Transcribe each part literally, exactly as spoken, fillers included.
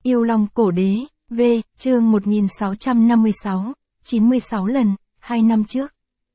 Yêu Long Cổ Đế, V, chương một nghìn sáu trăm năm mươi sáu, chín mươi sáu lần, hai năm trước.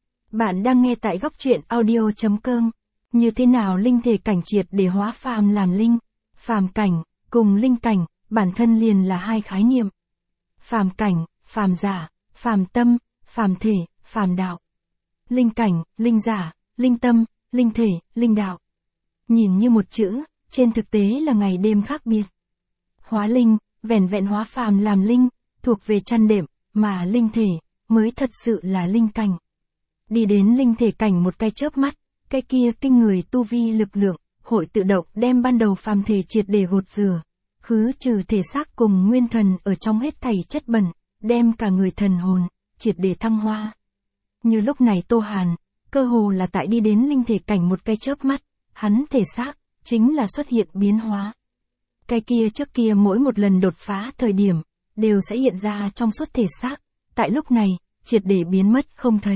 Bạn đang nghe tại góc truyện audio chấm com. Như thế nào linh thể cảnh triệt để hóa phàm làm linh? Phàm cảnh, cùng linh cảnh, bản thân liền là hai khái niệm. Phàm cảnh, phàm giả, phàm tâm, phàm thể, phàm đạo. Linh cảnh, linh giả, linh tâm, linh thể, linh đạo. Nhìn như một chữ, trên thực tế là ngày đêm khác biệt. Hóa linh, vẻn vẹn hóa phàm làm linh, thuộc về chăn đệm, mà linh thể, mới thật sự là linh cảnh. Đi đến linh thể cảnh một cái chớp mắt, cái kia kinh người tu vi lực lượng, hội tự động đem ban đầu phàm thể triệt để gột rửa, khứ trừ thể xác cùng nguyên thần ở trong hết thảy chất bẩn, đem cả người thần hồn, triệt để thăng hoa. Như lúc này Tô Hàn, cơ hồ là tại đi đến linh thể cảnh một cái chớp mắt, hắn thể xác, chính là xuất hiện biến hóa. Cái kia trước kia mỗi một lần đột phá thời điểm, đều sẽ hiện ra trong suốt thể xác, tại lúc này, triệt để biến mất không thấy.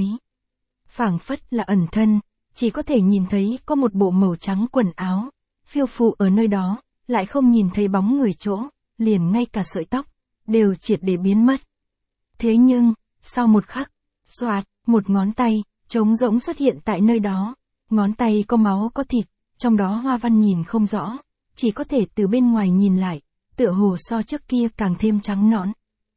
Phảng phất là ẩn thân, chỉ có thể nhìn thấy có một bộ màu trắng quần áo, phiêu phù ở nơi đó, lại không nhìn thấy bóng người chỗ, liền ngay cả sợi tóc, đều triệt để biến mất. Thế nhưng, sau một khắc, xoạt, một ngón tay, trống rỗng xuất hiện tại nơi đó, ngón tay có máu có thịt, trong đó hoa văn nhìn không rõ, chỉ có thể từ bên ngoài nhìn lại, tựa hồ so trước kia càng thêm trắng nõn.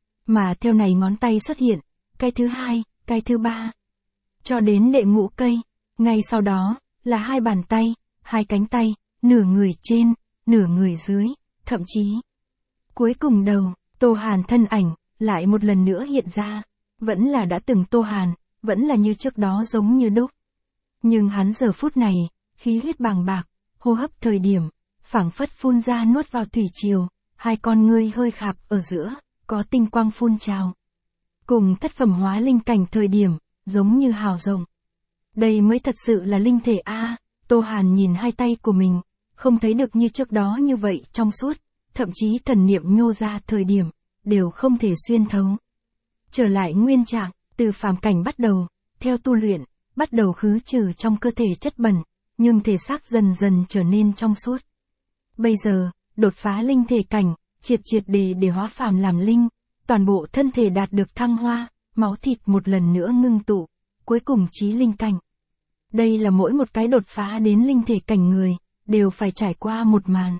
Mà theo này ngón tay xuất hiện, cái thứ hai, cái thứ ba, cho đến đệ ngũ cây, ngay sau đó, là hai bàn tay, hai cánh tay, nửa người trên, nửa người dưới, thậm chí. Cuối cùng đầu, Tô Hàn thân ảnh, lại một lần nữa hiện ra, vẫn là đã từng Tô Hàn, vẫn là như trước đó giống như đúc. Nhưng hắn giờ phút này, khí huyết bàng bạc, hô hấp thời điểm, phảng phất phun ra nuốt vào thủy triều, hai con ngươi hơi khạp ở giữa, có tinh quang phun trào. Cùng thất phẩm hóa linh cảnh thời điểm, giống như hào rộng. Đây mới thật sự là linh thể A, Tô Hàn nhìn hai tay của mình, không thấy được như trước đó như vậy trong suốt, thậm chí thần niệm nhô ra thời điểm, đều không thể xuyên thấu. Trở lại nguyên trạng, từ phàm cảnh bắt đầu, theo tu luyện, bắt đầu khứ trừ trong cơ thể chất bẩn, nhưng thể xác dần dần trở nên trong suốt. Bây giờ, đột phá linh thể cảnh, triệt triệt để để hóa phàm làm linh, toàn bộ thân thể đạt được thăng hoa, máu thịt một lần nữa ngưng tụ, cuối cùng chí linh cảnh. Đây là mỗi một cái đột phá đến linh thể cảnh người, đều phải trải qua một màn.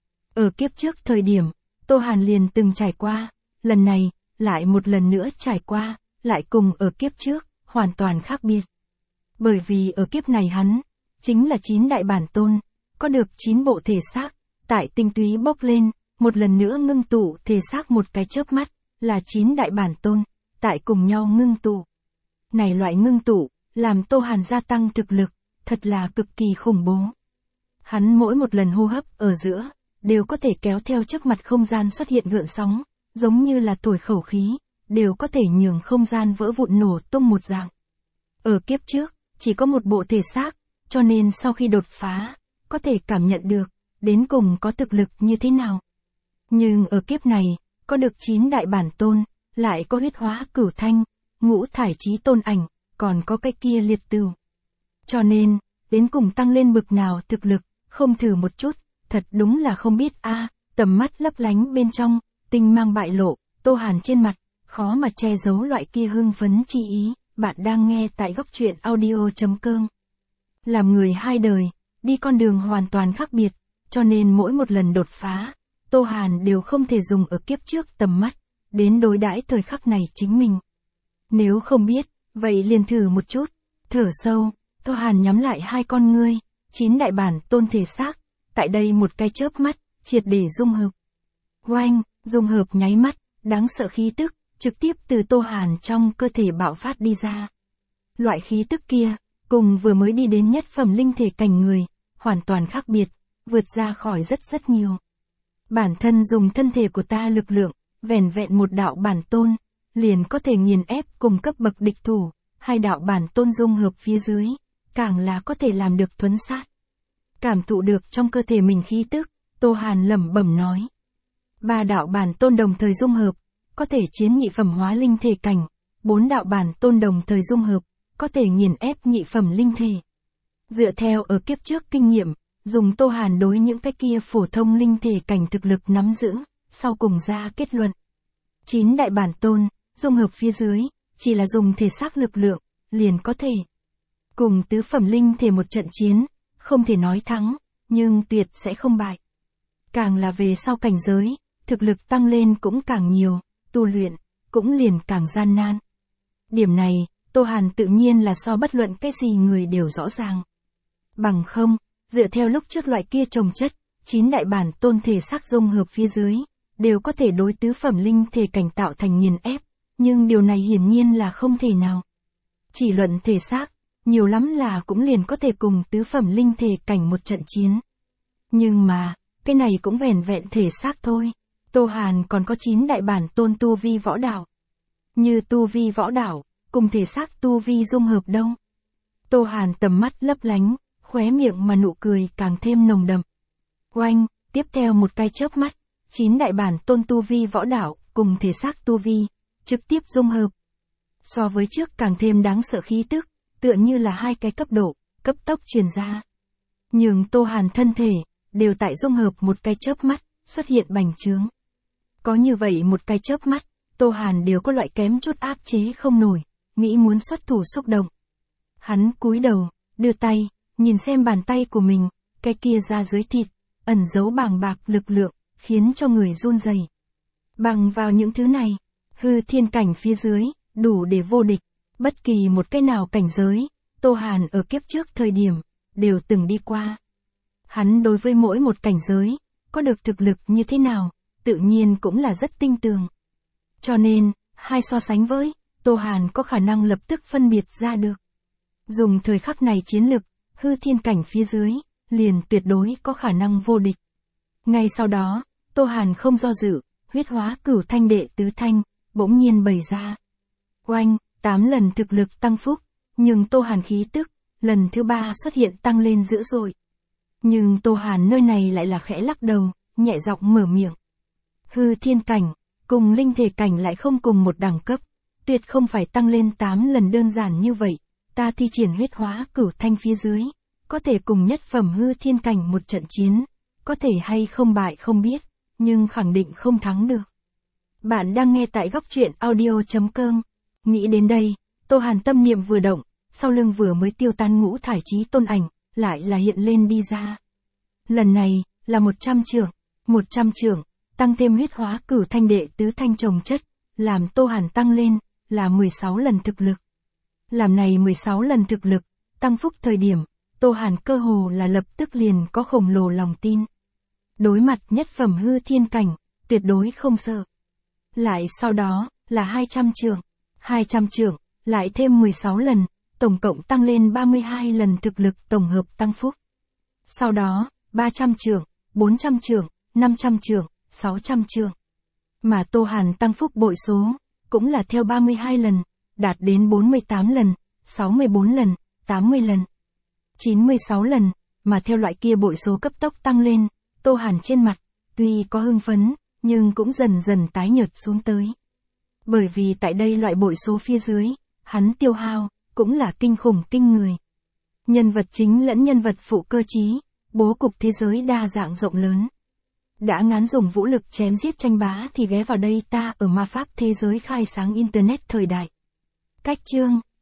Ở kiếp trước thời điểm, Tô Hàn liền từng trải qua, lần này, lại một lần nữa trải qua, lại cùng ở kiếp trước, hoàn toàn khác biệt. Bởi vì ở kiếp này hắn, chính là chín đại bản tôn, có được chín bộ thể xác, tại tinh túy bốc lên, một lần nữa ngưng tụ thể xác một cái chớp mắt, là chín đại bản tôn, tại cùng nhau ngưng tụ. Này loại ngưng tụ, làm Tô Hàn gia tăng thực lực, thật là cực kỳ khủng bố. Hắn mỗi một lần hô hấp ở giữa, đều có thể kéo theo trước mặt không gian xuất hiện gợn sóng, giống như là thổi khẩu khí, đều có thể nhường không gian vỡ vụn nổ tung một dạng. Ở kiếp trước, chỉ có một bộ thể xác, cho nên sau khi đột phá, có thể cảm nhận được, đến cùng có thực lực như thế nào. Nhưng ở kiếp này, có được chín đại bản tôn, lại có huyết hóa cửu thanh, ngũ thải chí tôn ảnh, còn có cái kia liệt tửu. Cho nên, đến cùng tăng lên bực nào thực lực, không thử một chút, thật đúng là không biết a. À, tầm mắt lấp lánh bên trong, tinh mang bại lộ, Tô Hàn trên mặt, khó mà che giấu loại kia hưng phấn chi ý. Bạn đang nghe tại góc truyện audio chấm com. Làm người hai đời, đi con đường hoàn toàn khác biệt, cho nên mỗi một lần đột phá, Tô Hàn đều không thể dùng ở kiếp trước tầm mắt, đến đối đãi thời khắc này chính mình. Nếu không biết, vậy liền thử một chút, thở sâu, Tô Hàn nhắm lại hai con ngươi, chín đại bản tôn thể xác, tại đây một cái chớp mắt, triệt để dung hợp. Oanh, dung hợp nháy mắt, đáng sợ khí tức, trực tiếp từ Tô Hàn trong cơ thể bạo phát đi ra. Loại khí tức kia, cùng vừa mới đi đến nhất phẩm linh thể cảnh người, hoàn toàn khác biệt, vượt ra khỏi rất rất nhiều. Bản thân dùng thân thể của ta lực lượng, vẻn vẹn một đạo bản tôn, liền có thể nghiền ép cùng cấp bậc địch thủ, hai đạo bản tôn dung hợp phía dưới, càng là có thể làm được thuấn sát. Cảm thụ được trong cơ thể mình khí tức, Tô Hàn lẩm bẩm nói. Ba đạo bản tôn đồng thời dung hợp, có thể chiến nhị phẩm hóa linh thể cảnh, bốn đạo bản tôn đồng thời dung hợp, có thể nghiền ép nhị phẩm linh thể. Dựa theo ở kiếp trước kinh nghiệm, dùng Tô Hàn đối những cái kia phổ thông linh thể cảnh thực lực nắm giữ, sau cùng ra kết luận. Chín đại bản tôn, dung hợp phía dưới, chỉ là dùng thể xác lực lượng, liền có thể cùng tứ phẩm linh thể một trận chiến, không thể nói thắng, nhưng tuyệt sẽ không bại. Càng là về sau cảnh giới, thực lực tăng lên cũng càng nhiều, tu luyện, cũng liền càng gian nan. Điểm này, Tô Hàn tự nhiên là so bất luận cái gì người đều rõ ràng. Bằng không, dựa theo lúc trước loại kia trồng chất, chín đại bản tôn thể xác dung hợp phía dưới, đều có thể đối tứ phẩm linh thể cảnh tạo thành nghiền ép, nhưng điều này hiển nhiên là không thể nào. Chỉ luận thể xác, nhiều lắm là cũng liền có thể cùng tứ phẩm linh thể cảnh một trận chiến. Nhưng mà, cái này cũng vẻn vẹn thể xác thôi. Tô Hàn còn có chín đại bản tôn tu vi võ đạo. Như tu vi võ đạo, cùng thể xác tu vi dung hợp đâu. Tô Hàn tầm mắt lấp lánh, khóe miệng mà nụ cười càng thêm nồng đậm. Oanh, tiếp theo một cái chớp mắt, chín đại bản tôn tu vi võ đạo, cùng thể xác tu vi, trực tiếp dung hợp. So với trước càng thêm đáng sợ khí tức, tựa như là hai cái cấp độ, cấp tốc truyền ra. Nhưng Tô Hàn thân thể, đều tại dung hợp một cái chớp mắt, xuất hiện bành trướng. Có như vậy một cái chớp mắt, Tô Hàn đều có loại kém chút áp chế không nổi, nghĩ muốn xuất thủ xúc động. Hắn cúi đầu, đưa tay, nhìn xem bàn tay của mình, cái kia ra dưới thịt, ẩn giấu bàng bạc lực lượng, khiến cho người run rẩy. Bằng vào những thứ này, hư thiên cảnh phía dưới, đủ để vô địch, bất kỳ một cái nào cảnh giới, Tô Hàn ở kiếp trước thời điểm, đều từng đi qua. Hắn đối với mỗi một cảnh giới, có được thực lực như thế nào, tự nhiên cũng là rất tinh tường. Cho nên, hai so sánh với, Tô Hàn có khả năng lập tức phân biệt ra được. Dùng thời khắc này chiến lực, hư thiên cảnh phía dưới, liền tuyệt đối có khả năng vô địch. Ngay sau đó, Tô Hàn không do dự, huyết hóa cửu thanh đệ tứ thanh, bỗng nhiên bày ra. Oanh, tám lần thực lực tăng phúc, nhưng Tô Hàn khí tức, lần thứ ba xuất hiện tăng lên dữ dội. Nhưng Tô Hàn nơi này lại là khẽ lắc đầu, nhẹ giọng mở miệng. Hư thiên cảnh, cùng linh thể cảnh lại không cùng một đẳng cấp, tuyệt không phải tăng lên tám lần đơn giản như vậy, ta thi triển huyết hóa cửu thanh phía dưới, có thể cùng nhất phẩm hư thiên cảnh một trận chiến, có thể hay không bại không biết, nhưng khẳng định không thắng được. Bạn đang nghe tại góc truyện audio chấm com. Nghĩ đến đây, Tô Hàn tâm niệm vừa động, sau lưng vừa mới tiêu tan ngũ thải chí tôn ảnh, lại là hiện lên đi ra. Lần này, là một trăm trưởng, một trăm trưởng, tăng thêm huyết hóa cửu thanh đệ tứ thanh trồng chất, làm Tô Hàn tăng lên, là mười sáu lần thực lực. Làm này mười sáu lần thực lực, tăng phúc thời điểm, Tô Hàn cơ hồ là lập tức liền có khổng lồ lòng tin. Đối mặt nhất phẩm hư thiên cảnh, tuyệt đối không sợ. Lại sau đó, là hai trăm trưởng, hai trăm trưởng, lại thêm mười sáu lần, tổng cộng tăng lên ba mươi hai lần thực lực tổng hợp tăng phúc. Sau đó, ba trăm trưởng, bốn trăm trưởng, năm trăm trưởng, sáu trăm trưởng. Mà Tô Hàn tăng phúc bội số, cũng là theo ba mươi hai lần, đạt đến bốn mươi tám lần, sáu mươi bốn lần, tám mươi lần, chín mươi sáu lần, mà theo loại kia bội số cấp tốc tăng lên, Tô Hàn trên mặt, tuy có hưng phấn, nhưng cũng dần dần tái nhợt xuống tới. Bởi vì tại đây loại bội số phía dưới, hắn tiêu hao, cũng là kinh khủng kinh người. Nhân vật chính lẫn nhân vật phụ cơ trí, bố cục thế giới đa dạng rộng lớn. Đã ngán dùng vũ lực chém giết tranh bá thì ghé vào đây ta ở ma pháp thế giới khai sáng Internet thời đại. Cách chương